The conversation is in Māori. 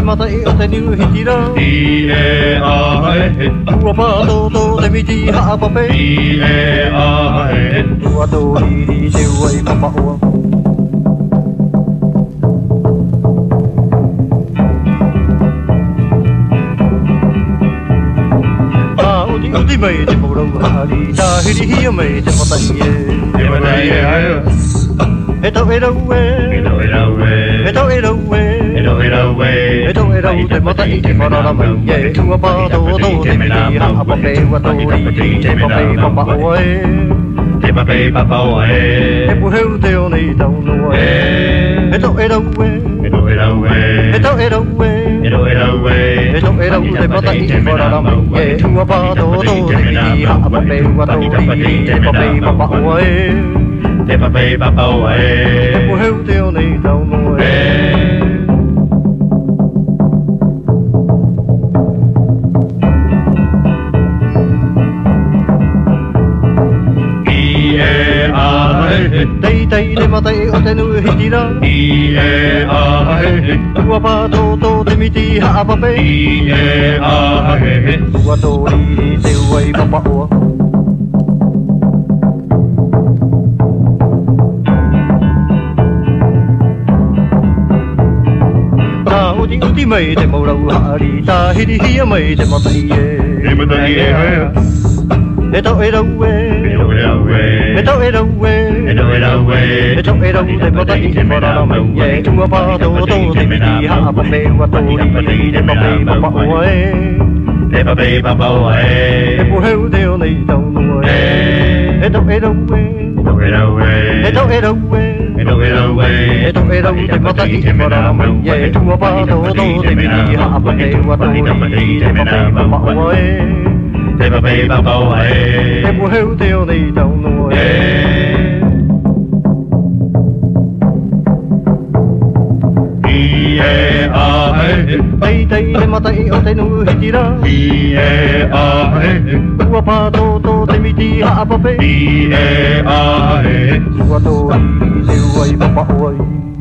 mata I o te niu hitira I e a e Ua pato to te miti haapape I e a e Ua tō riri te ua I papaoa Uti mai te morau hari Tā hiri hia mai te mata I e Te mata I e haia He tau e rau e E tau e rau e He tau e rau e E tau e rau e He tau e rau te mata I te marara mai e Tua pāto tō te miti haapape Ua tō riri te pape papaoa e Te pape papaoa e He puheu te o nei tau noa e He tau e rau e E tau e rau e He tau e rau e E tau e rau e E tau e rau te mata I te marara mai e Tua pāto tō te miti haapape Ua tō riri te pape papaoa e Te pape papaoa e He puheu te o nei tau noa e Tei tei le mata I o te nui hitira I e a e Ua pāto tō te miti haapape I e a e Ua tō riri te ua I papaoa Tā uti mai te maurau hari Tā hiri hia mai te mata I e Te mata I e haia E tau e rau e E tau e rau e E tau e rau e E tau e rau e E tau e rau te mata I te marara mai e Tua pāto tō te miti haapape Ua tō riri te pape papaoa e Te pape papaoa e E puheu te o nei tau noa e E tau e rau e E tau e rau e E tau e rau e E tau e rau e E tau e rau te mata I te marara mai e Tua pāto tō te miti haapape Ua tō riri te pape papaoa e Te pape papaoa e E puheu te o nei tau noa e I e a e Tei tei le mata I o te nui hitira I e a e Ua pāto tō te miti haapape I e a e Ua tō riri te ua I papaoa I